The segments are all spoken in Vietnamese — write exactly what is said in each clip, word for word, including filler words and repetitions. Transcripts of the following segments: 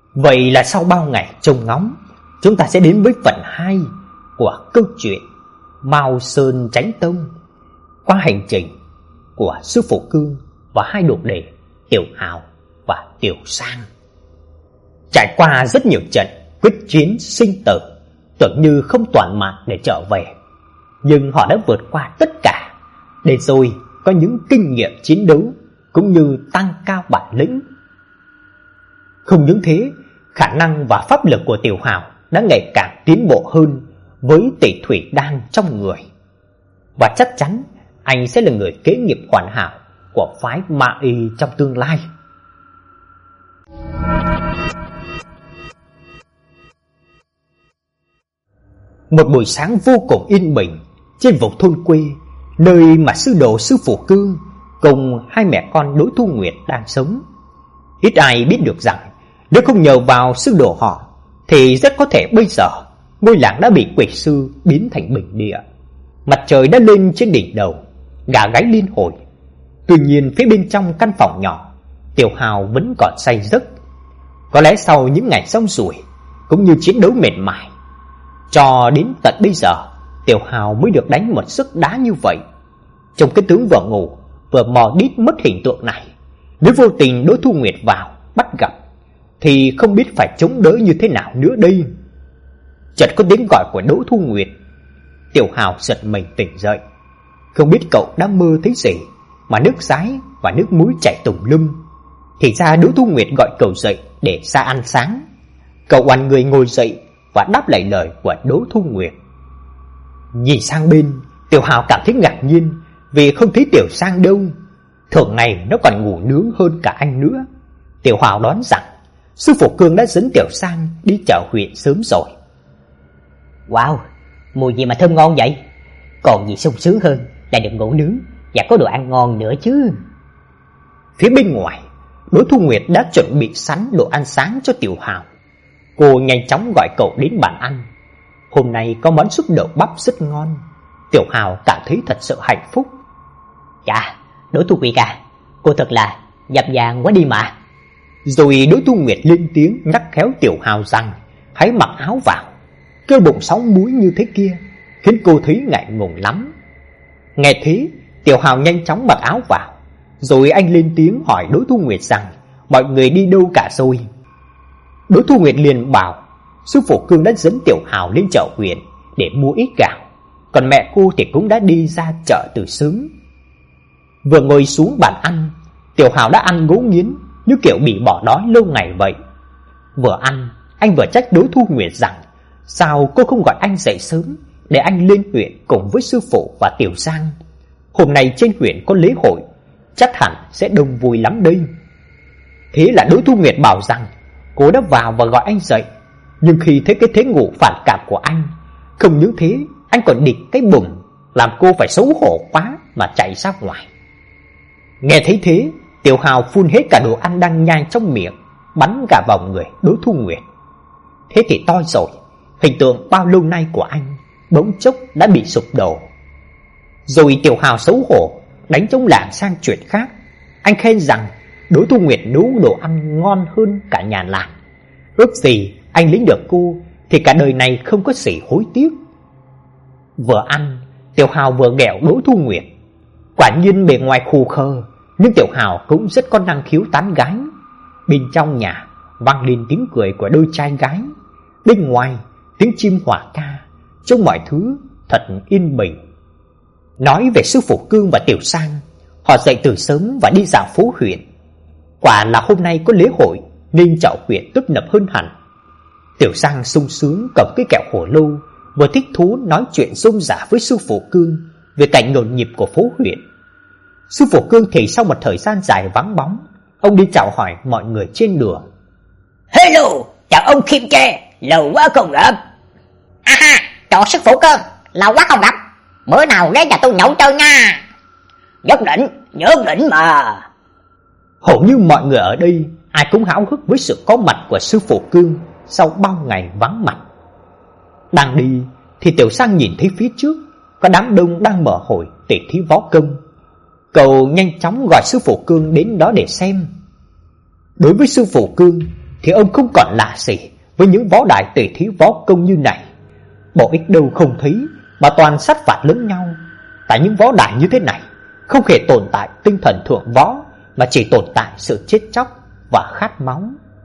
Vậy là sau bao ngày trông ngóng, chúng ta sẽ đến với phần hai của câu chuyện Mao Sơn Chánh Tông, qua hành trình của sư phụ Cương và hai đồ đệ Tiểu Hào và Tiểu Sang. Trải qua rất nhiều trận quyết chiến sinh tử, tưởng như không toàn mạng để trở về, nhưng họ đã vượt qua tất cả, để rồi có những kinh nghiệm chiến đấu cũng như tăng cao bản lĩnh. Không những thế, khả năng và pháp lực của Tiểu Hào đã ngày càng tiến bộ hơn với tỷ thủy đan trong người, và chắc chắn anh sẽ là người kế nghiệp hoàn hảo của phái Ma Y trong tương lai. Một buổi sáng vô cùng yên bình trên vùng thôn quê, nơi mà sư đồ sư phụ Cương cùng hai mẹ con Đỗ Thu Nguyệt đang sống. Ít ai biết được rằng nếu không nhờ vào sư đồ họ thì rất có thể bây giờ ngôi làng đã bị quỷ sư biến thành bình địa. Mặt trời đã lên trên đỉnh đầu, gà gáy liên hồi. Tuy nhiên phía bên trong căn phòng nhỏ, Tiểu Hào vẫn còn say giấc. Có lẽ sau những ngày sông sủi cũng như chiến đấu mệt mỏi, cho đến tận bây giờ Tiểu Hào mới được đánh một sức đá như vậy. Trong cái tướng vừa ngủ vừa mò đít mất hình tượng này, nếu vô tình Đỗ Thu Nguyệt vào bắt gặp thì không biết phải chống đỡ như thế nào nữa đây. Chợt có tiếng gọi của Đỗ Thu Nguyệt. Tiểu Hào giật mình tỉnh dậy. Không biết cậu đã mơ thấy gì mà nước dãi và nước muối chảy tùm lum. Thì ra Đỗ Thu Nguyệt gọi cậu dậy để ra ăn sáng. Cậu oằn người ngồi dậy và đáp lại lời của Đỗ Thu Nguyệt. Nhìn sang bên, Tiểu Hào cảm thấy ngạc nhiên vì không thấy Tiểu Sang đâu. Thường ngày nó còn ngủ nướng hơn cả anh nữa. Tiểu Hào đoán rằng sư phụ Cương đã dẫn Tiểu Sang đi chợ huyện sớm rồi. Wow, mùi gì mà thơm ngon vậy? Còn gì sung sướng hơn là được ngủ nướng và có đồ ăn ngon nữa chứ. Phía bên ngoài, Đỗ Thu Nguyệt đã chuẩn bị sẵn đồ ăn sáng cho Tiểu Hào. Cô nhanh chóng gọi cậu đến bàn ăn. Hôm nay có món súp đậu bắp rất ngon. Tiểu Hào cảm thấy thật sự hạnh phúc. Chà, Đỗ Thu Nguyệt à, cô thật là dập dàng quá đi mà. Rồi Đỗ Thu Nguyệt lên tiếng nhắc khéo Tiểu Hào rằng hãy mặc áo vào. Cơ bụng sáu múi như thế kia khiến cô thấy ngại ngùng lắm. Nghe thế, Tiểu Hào nhanh chóng mặc áo vào. Rồi anh lên tiếng hỏi Đỗ Thu Nguyệt rằng mọi người đi đâu cả rồi. Đỗ Thu Nguyệt liền bảo sư phụ Cương đã dẫn Tiểu Hào lên chợ huyện để mua ít gạo, còn mẹ cô thì cũng đã đi ra chợ từ sớm. Vừa ngồi xuống bàn ăn, Tiểu Hào đã ăn ngấu nghiến như kiểu bị bỏ đói lâu ngày vậy. Vừa ăn, anh vừa trách Đỗ Thu Nguyệt rằng sao cô không gọi anh dậy sớm để anh lên huyện cùng với sư phụ và Tiểu Sang. Hôm nay trên huyện có lễ hội, chắc hẳn sẽ đông vui lắm đây. Thế là Đỗ Thu Nguyệt bảo rằng cô đã vào và gọi anh dậy, nhưng khi thấy cái thế ngủ phản cảm của anh, không những thế anh còn địch cái bụng, làm cô phải xấu hổ quá mà chạy ra ngoài. Nghe thấy thế, Tiểu Hào phun hết cả đồ ăn đang nhai trong miệng, bắn cả vào người Đỗ Thu Nguyệt. Thế thì to rồi, hình tượng bao lâu nay của anh bỗng chốc đã bị sụp đổ. Rồi Tiểu Hào xấu hổ đánh trống lảng sang chuyện khác. Anh khen rằng Đỗ Thu Nguyệt nấu đồ ăn ngon hơn cả nhà làng. Ước gì anh lính được cô thì cả đời này không có gì hối tiếc. Vừa ăn, Tiểu Hào vừa ghẹo Đỗ Thu Nguyệt. Quả nhiên bề ngoài khù khờ, nhưng Tiểu Hào cũng rất có năng khiếu tán gái. Bên trong nhà vang lên tiếng cười của đôi trai gái, bên ngoài tiếng chim hòa ca, trong mọi thứ thật yên bình. Nói về sư phụ Cương và Tiểu Sang, họ dậy từ sớm và đi dạo phố huyện. Quả là hôm nay có lễ hội nên chợ huyện tấp nập hơn hẳn. Tiểu Sang sung sướng cầm cái kẹo hổ lô, vừa thích thú nói chuyện rôm rả với sư phụ Cương về cảnh nhộn nhịp của phố huyện. Sư phụ Cương thì sau một thời gian dài vắng bóng, ông đi chào hỏi mọi người trên đường. Hello, chào ông Kim Tre, lâu quá không gặp. À ha, chào sư phụ Cương, lâu quá không gặp. Bữa nào ghé nhà tôi nhậu chơi nha. Nhất định, nhất định mà. Hầu như mọi người ở đây ai cũng háo hức với sự có mặt của sư phụ Cương sau bao ngày vắng mặt. Đang đi thì Tiểu Sang nhìn thấy phía trước có đám đông đang mở hội tỷ thí võ công. Cậu nhanh chóng gọi sư phụ Cương đến đó để xem. Đối với sư phụ Cương, thì ông không còn lạ gì với những võ đại tỷ thí võ công như này. Bộ ích đâu không thấy mà toàn sát phạt lẫn nhau. Tại những võ đại như thế này không hề tồn tại tinh thần thượng võ, mà chỉ tồn tại sự chết chóc và khát máu.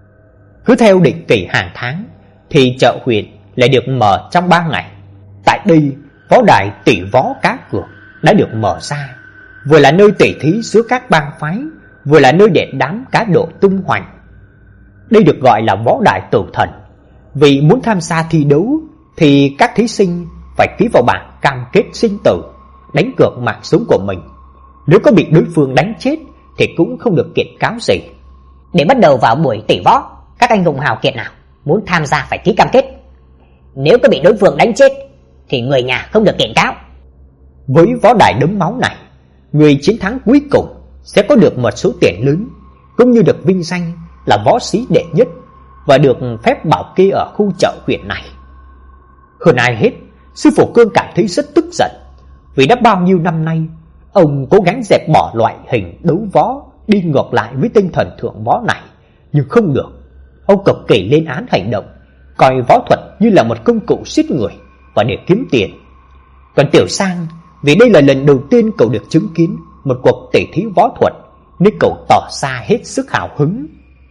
Cứ theo định kỳ hàng tháng thì chợ huyện lại được mở trong ba ngày. Tại đây, võ đài tỷ võ cá cược đã được mở ra, vừa là nơi tỉ thí giữa các bang phái, vừa là nơi để đám cá độ tung hoành. Đây được gọi là võ đài tử thần, vì muốn tham gia thi đấu thì các thí sinh phải ký vào bản cam kết sinh tử, đánh cược mạng sống của mình. Nếu có bị đối phương đánh chết thì cũng không được kiện cáo gì. Để bắt đầu vào buổi tỷ võ, các anh hùng hào kiệt nào muốn tham gia phải ký cam kết. Nếu có bị đối phương đánh chết thì người nhà không được kiện cáo. Với võ đài đấm máu này, người chiến thắng cuối cùng sẽ có được một số tiền lớn, cũng như được vinh danh là võ sĩ đệ nhất và được phép bảo kê ở khu chợ huyện này. Hơn ai hết, sư phụ Cương cảm thấy rất tức giận, vì đã bao nhiêu năm nay ông cố gắng dẹp bỏ loại hình đấu võ đi ngược lại với tinh thần thượng võ này, nhưng không được. Ông cực kỳ lên án hành động coi võ thuật như là một công cụ giết người và để kiếm tiền. Còn Tiểu Sang, vì đây là lần đầu tiên cậu được chứng kiến một cuộc tỉ thí võ thuật nên cậu tỏ ra hết sức hào hứng.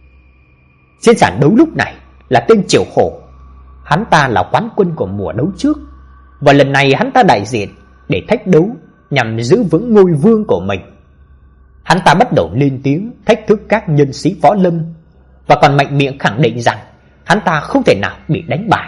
Trên sàn đấu lúc này là tên Triệu Hổ. Hắn ta là quán quân của mùa đấu trước, và lần này hắn ta đại diện để thách đấu nhằm giữ vững ngôi vương của mình. Hắn ta bắt đầu lên tiếng thách thức các nhân sĩ võ lâm, và còn mạnh miệng khẳng định rằng hắn ta không thể nào bị đánh bại.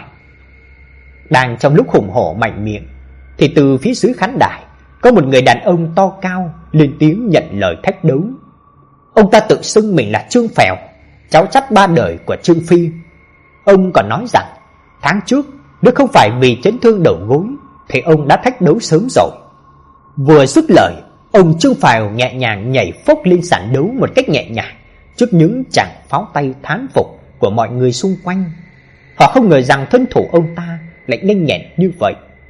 Đang trong lúc hùng hổ mạnh miệng thì từ phía dưới khán đài có một người đàn ông to cao lên tiếng nhận lời thách đấu. Ông ta tự xưng mình là Trương Phèo, cháu chắt ba đời của Trương Phi. Ông còn nói rằng tháng trước nếu không phải vì chấn thương đầu gối thì ông đã thách đấu sớm rồi. Vừa dứt lời, ông Trương Phèo nhẹ nhàng nhảy phốc lên sàn đấu một cách nhẹ nhàng trước những tràng pháo tay thán phục của mọi người xung quanh. Họ không ngờ rằng thân thủ ông ta lại nhanh nhẹn như vậy.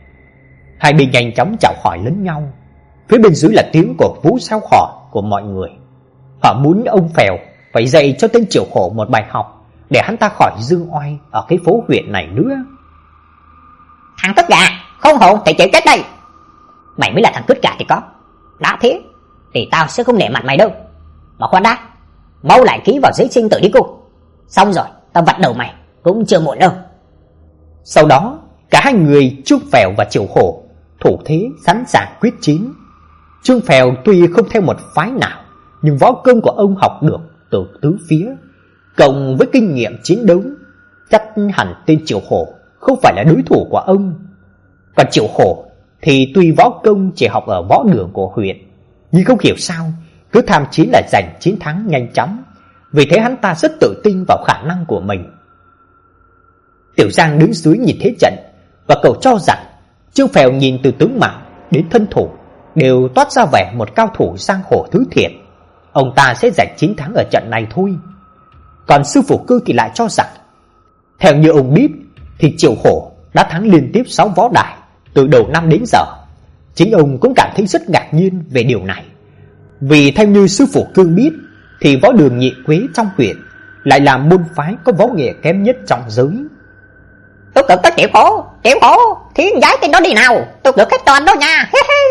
Hai bên nhanh chóng chào hỏi lẫn nhau. Phía bên dưới là tiếng cổ vũ sao hò của mọi người. Họ muốn ông Phèo phải dạy cho tên Triệu Hổ một bài học để hắn ta khỏi dương oai ở cái phố huyện này nữa. Thằng cướp gà, không hồn thì chịu chết đây. Mày mới là thằng cướp gà thì có. Đã thế thì tao sẽ không nể mặt mày đâu. Mà khoan đã, mau lại ký vào giấy sinh tử đi cô. Xong rồi tao vặt đầu mày cũng chưa muộn đâu. Sau đó cả hai người Trương Phèo và Triệu Hổ thủ thế sẵn sàng quyết chiến. Trương Phèo tuy không theo một phái nào, nhưng võ công của ông học được từ tứ phía, cộng với kinh nghiệm chiến đấu, chắc hẳn tên Triệu Hổ không phải là đối thủ của ông. Còn Triệu Hổ thì tuy võ công chỉ học ở võ đường của huyện, nhưng không hiểu sao cứ tham chiến là giành chiến thắng nhanh chóng. Vì thế hắn ta rất tự tin vào khả năng của mình. Tiểu Giang đứng dưới nhìn thế trận, và cậu cho rằng Trương Phèo nhìn từ tướng mạo đến thân thủ đều toát ra vẻ một cao thủ giang hồ thứ thiệt. Ông ta sẽ giành chiến thắng ở trận này thôi. Còn sư phụ Cư thì lại cho rằng, theo như ông biết thì Triệu Hổ đã thắng liên tiếp sáu võ đài từ đầu năm đến giờ. Chính ông cũng cảm thấy rất ngạc nhiên về điều này. Vì theo như sư phụ Cương biết thì võ đường Nhị Quế trong huyện lại là môn phái có võ nghệ kém nhất trong giới. Tôi cực tới Triệu Hổ, Triệu Hổ, thiên giải tên đó đi nào, tôi cực hết toàn đó nha.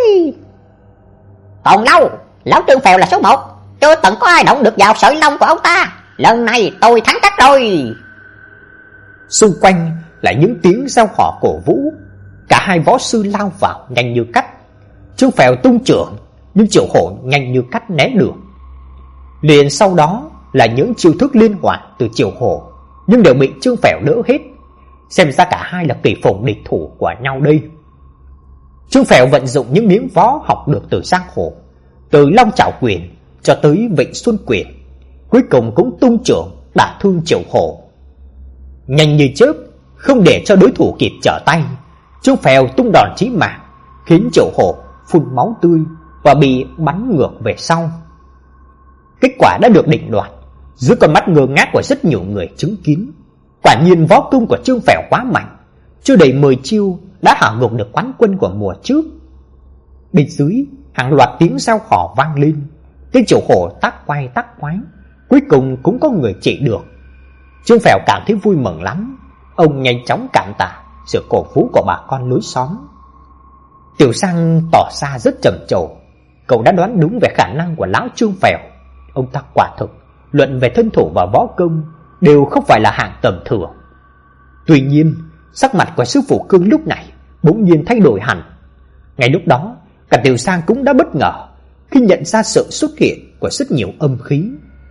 Còn lâu, lão Trương Phèo là số một, chưa từng có ai động được vào sợi lông của ông ta. Lần này tôi thắng chắc rồi. Xung quanh là những tiếng reo hò cổ vũ. Cả hai võ sư lao vào nhanh như cắt. Trương Phèo tung chưởng, nhưng Triệu Hổ nhanh như cắt né được. Liền sau đó là những chiêu thức liên hoàn từ Triệu Hổ, nhưng đều bị Trương Phèo đỡ hết. Xem ra cả hai là kỳ phùng địch thủ của nhau đây. Trương Phèo vận dụng những miếng võ học được từ giang hồ, từ Long Chảo Quyền cho tới Vịnh Xuân Quyền, cuối cùng cũng tung chưởng đả thương Triệu Hổ. Nhanh như chớp, không để cho đối thủ kịp trở tay, Trương Phèo tung đòn chí mạng, khiến Triệu Hổ phun máu tươi và bị bắn ngược về sau. Kết quả đã được định đoạt dưới con mắt ngơ ngác của rất nhiều người chứng kiến. Quả nhiên võ công của Trương Phèo quá mạnh, chưa đầy mười chiêu đã hạ gục được quán quân của mùa trước. Bên dưới hàng loạt tiếng reo hò vang lên. Tên Triệu Hổ tác quay tác quái, cuối cùng cũng có người trị được. Trương Phèo cảm thấy vui mừng lắm. Ông nhanh chóng cảm tạ sự cổ vũ của bà con lối xóm. Tiểu Sang tỏ ra rất trầm trồ. Cậu đã đoán đúng về khả năng của lão Trương Phèo. Ông ta quả thực luận về thân thủ và võ công đều không phải là hạng tầm thường. Tuy nhiên, sắc mặt của sư phụ Cương lúc này bỗng nhiên thay đổi hẳn. Ngay lúc đó, cả Tiểu Sang cũng đã bất ngờ khi nhận ra sự xuất hiện của rất nhiều âm khí.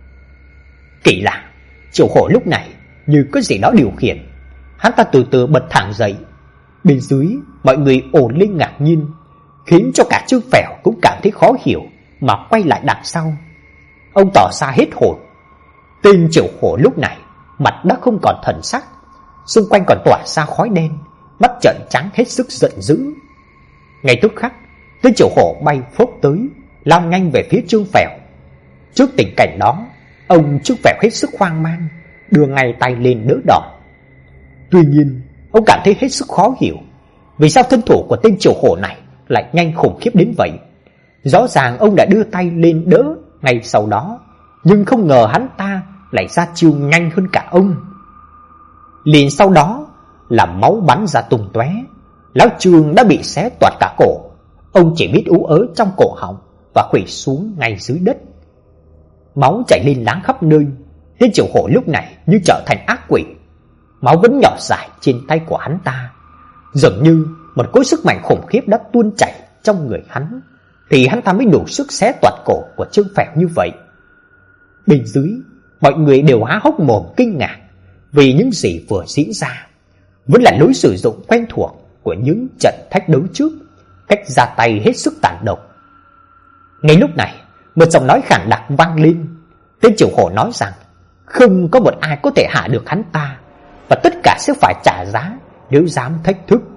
Kỳ lạ, Triệu Hổ lúc này như có gì đó điều khiển. Hắn ta từ từ bật thẳng dậy. Bên dưới, mọi người ồ lên ngạc nhiên, khiến cho cả Trương Phèo cũng cảm thấy khó hiểu mà quay lại đằng sau. Ông tỏ ra hết hồn. Tên Triệu Hổ lúc này mặt đã không còn thần sắc, xung quanh còn tỏa ra khói đen, mắt trợn trắng hết sức giận dữ. Ngay tức khắc, tên Triệu Hổ bay phốc tới, lao nhanh về phía Trương Phèo. Trước tình cảnh đó, ông Trương Phèo hết sức hoang mang, đưa ngay tay lên đỡ đòn. Tuy nhiên, ông cảm thấy hết sức khó hiểu, vì sao thân thủ của tên Triệu Hổ này lại nhanh khủng khiếp đến vậy. Rõ ràng ông đã đưa tay lên đỡ ngay sau đó, nhưng không ngờ hắn ta lại ra chiêu nhanh hơn cả ông. Liền sau đó là máu bắn ra tung tóe. Lão Trương đã bị xé toạc cả cổ. Ông chỉ biết ú ớ trong cổ họng và khuỵu xuống ngay dưới đất. Máu chảy lên láng khắp nơi. Tên Triệu Hổ lúc này như trở thành ác quỷ. Máu vẫn nhỏ rải trên tay của hắn ta, dường như một cỗ sức mạnh khủng khiếp đã tuôn chảy trong người hắn, thì hắn ta mới đủ sức xé toạc cổ của Trương Phèo như vậy. Bên dưới, mọi người đều há hốc mồm kinh ngạc vì những gì vừa diễn ra vẫn là lối sử dụng quen thuộc của những trận thách đấu trước, cách ra tay hết sức tàn độc. Ngay lúc này, một giọng nói khàn đặc vang lên. Tên Triệu Hổ nói rằng không có một ai có thể hạ được hắn ta, và tất cả sẽ phải trả giá nếu dám thách thức.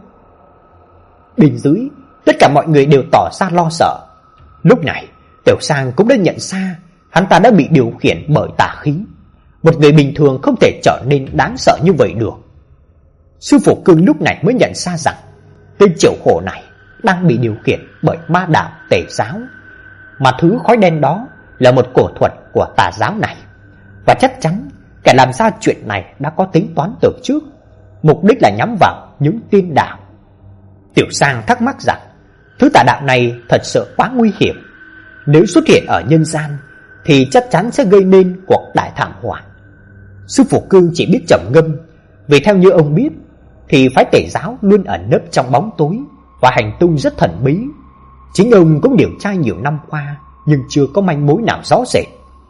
Bên dưới, tất cả mọi người đều tỏ ra lo sợ. Lúc này, Tiểu Sang cũng đã nhận ra hắn ta đã bị điều khiển bởi tà khí. Một người bình thường không thể trở nên đáng sợ như vậy được. Sư phụ Cương lúc này mới nhận ra rằng tên Triệu Hổ này đang bị điều khiển bởi ma đạo Tề giáo, mà thứ khói đen đó là một cổ thuật của tà giáo này. Và chắc chắn kẻ làm ra chuyện này đã có tính toán từ trước, mục đích là nhắm vào những tiên đạo. Tiểu Sang thắc mắc rằng thứ tà đạo này thật sự quá nguy hiểm. Nếu xuất hiện ở nhân gian thì chắc chắn sẽ gây nên cuộc đại thảm họa. Sư phụ Cương chỉ biết trầm ngâm, vì theo như ông biết thì phái Tề giáo luôn ẩn nấp trong bóng tối và hành tung rất thần bí. Chính ông cũng điều tra nhiều năm qua nhưng chưa có manh mối nào rõ rệt.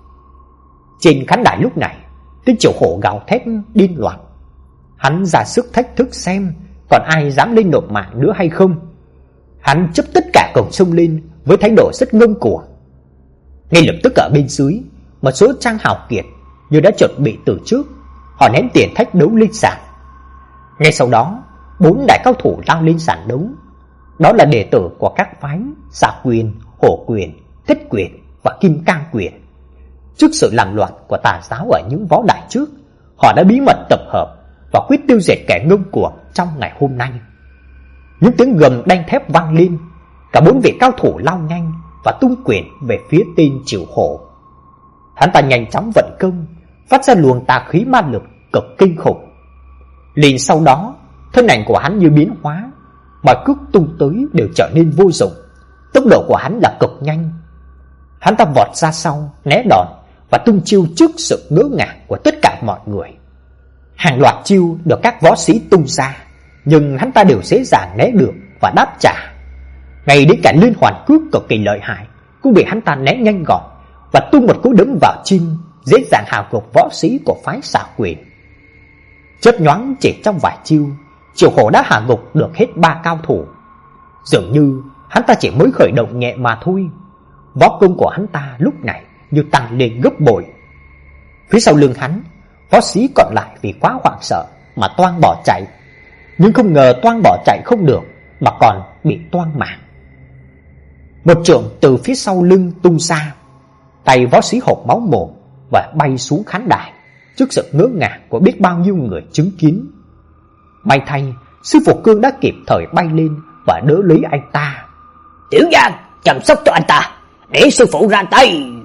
Trên khán đài lúc này, tên Triệu Hổ gào thét điên loạn. Hắn ra sức thách thức xem còn ai dám lên nộp mạng nữa hay không. Hắn chấp tất cả cổng sông lên với thái độ rất ngông cuồng. Ngay lập tức ở bên dưới, một số trang hào kiệt như đã chuẩn bị từ trước, họ ném tiền thách đấu lên sàn. Ngay sau đó, bốn đại cao thủ lao lên sàn đấu. Đó là đệ tử của các phái Xà Quyền, Hổ Quyền, Thiết Quyền và Kim Cang Quyền. Trước sự làm loạn của tà giáo ở những võ đài trước, họ đã bí mật tập hợp và quyết tiêu diệt kẻ ngông cuồng trong ngày hôm nay. Những tiếng gầm đanh thép vang lên, cả bốn vị cao thủ lao nhanh và tung quyền về phía tên Triệu Hổ. Hắn ta nhanh chóng vận công, phát ra luồng tà khí ma lực cực kinh khủng. Liền sau đó, thân ảnh của hắn như biến hóa, mọi cước tung tới đều trở nên vô dụng. Tốc độ của hắn là cực nhanh. Hắn ta vọt ra sau, né đòn và tung chiêu trước sự ngỡ ngàng của tất cả mọi người. Hàng loạt chiêu được các võ sĩ tung ra, nhưng hắn ta đều dễ dàng né được và đáp trả. Ngay đến cả liên hoàn cước cực kỳ lợi hại cũng bị hắn ta né nhanh gọn và tung một cú đấm vào chân, dễ dàng hạ gục võ sĩ của phái Xà Quyền. Chớp nhoáng chỉ trong vài chiêu, Triệu Hổ đã hạ gục được hết ba cao thủ. Dường như hắn ta chỉ mới khởi động nhẹ mà thôi. Võ công của hắn ta lúc này như tăng lên gấp bội. Phía sau lưng hắn, võ sĩ còn lại vì quá hoảng sợ mà toang bỏ chạy. Nhưng không ngờ toang bỏ chạy không được mà còn bị toang mạng. Một chưởng từ phía sau lưng tung ra, tay võ sĩ hộc máu mồm và bay xuống khán đài trước sự ngỡ ngàng của biết bao nhiêu người chứng kiến. May thay, sư phụ Cương đã kịp thời bay lên và đỡ lấy anh ta. Tiểu Giang, chăm sóc cho anh ta, để sư phụ ra tay.